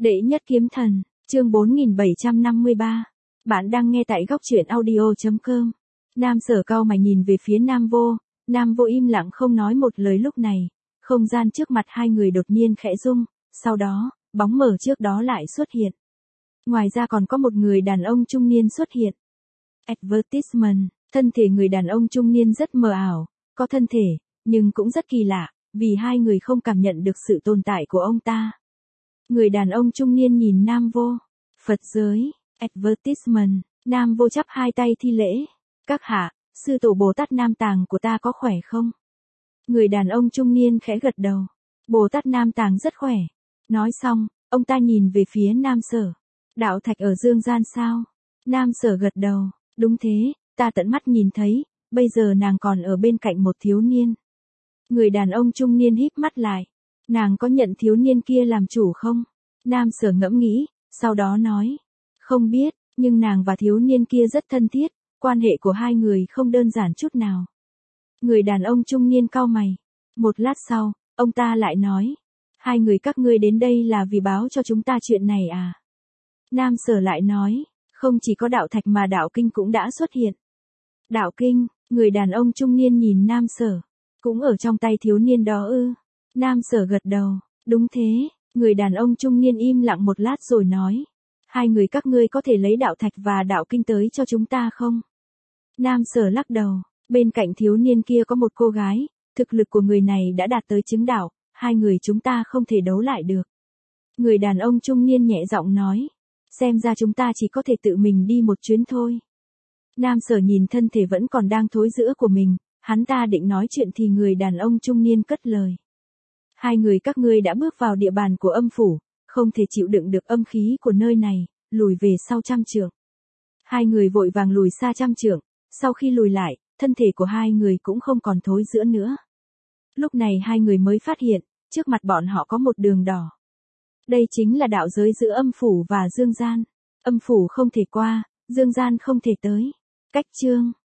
Đệ nhất kiếm thần, chương 4753. Bạn đang nghe tại góc truyện audio.com. Nam Sở cau mày nhìn về phía Nam Vô im lặng không nói một lời. Lúc này, không gian trước mặt hai người đột nhiên khẽ rung, sau đó, bóng mờ trước đó lại xuất hiện. Ngoài ra còn có một người đàn ông trung niên xuất hiện. Advertisement, thân thể người đàn ông trung niên rất mờ ảo, có thân thể, nhưng cũng rất kỳ lạ, vì hai người không cảm nhận được sự tồn tại của ông ta. Người đàn ông trung niên nhìn Nam Vô. Phật giới, advertisement, Nam Vô chắp hai tay thi lễ. Các hạ, sư tổ Bồ Tát Nam Tàng của ta có khỏe không? Người đàn ông trung niên khẽ gật đầu. Bồ Tát Nam Tàng rất khỏe. Nói xong, ông ta nhìn về phía Nam Sở. Đạo thạch ở dương gian sao? Nam Sở gật đầu. Đúng thế, ta tận mắt nhìn thấy, bây giờ nàng còn ở bên cạnh một thiếu niên. Người đàn ông trung niên híp mắt lại. Nàng có nhận thiếu niên kia làm chủ không? Nam Sở ngẫm nghĩ, sau đó nói. Không biết, nhưng nàng và thiếu niên kia rất thân thiết, quan hệ của hai người không đơn giản chút nào. Người đàn ông trung niên cau mày. Một lát sau, ông ta lại nói. Hai người các ngươi đến đây là vì báo cho chúng ta chuyện này à? Nam Sở lại nói. Không chỉ có đạo thạch mà đạo kinh cũng đã xuất hiện. Đạo kinh, người đàn ông trung niên nhìn Nam Sở. Cũng ở trong tay thiếu niên đó ư? Nam Sở gật đầu. Đúng thế, người đàn ông trung niên im lặng một lát rồi nói. Hai người các ngươi có thể lấy đạo thạch và đạo kinh tới cho chúng ta không? Nam Sở lắc đầu. Bên cạnh thiếu niên kia có một cô gái, thực lực của người này đã đạt tới chứng đạo, hai người chúng ta không thể đấu lại được. Người đàn ông trung niên nhẹ giọng nói. Xem ra chúng ta chỉ có thể tự mình đi một chuyến thôi. Nam Sở nhìn thân thể vẫn còn đang thối rữa của mình, hắn ta định nói chuyện thì người đàn ông trung niên cất lời. Hai người các ngươi đã bước vào địa bàn của âm phủ, không thể chịu đựng được âm khí của nơi này, lùi về sau 100 trượng. Hai người vội vàng lùi xa 100 trượng, sau khi lùi lại, thân thể của hai người cũng không còn thối rữa nữa. Lúc này hai người mới phát hiện, trước mặt bọn họ có một đường đỏ. Đây chính là đạo giới giữa âm phủ và dương gian. Âm phủ không thể qua, dương gian không thể tới. Cách chương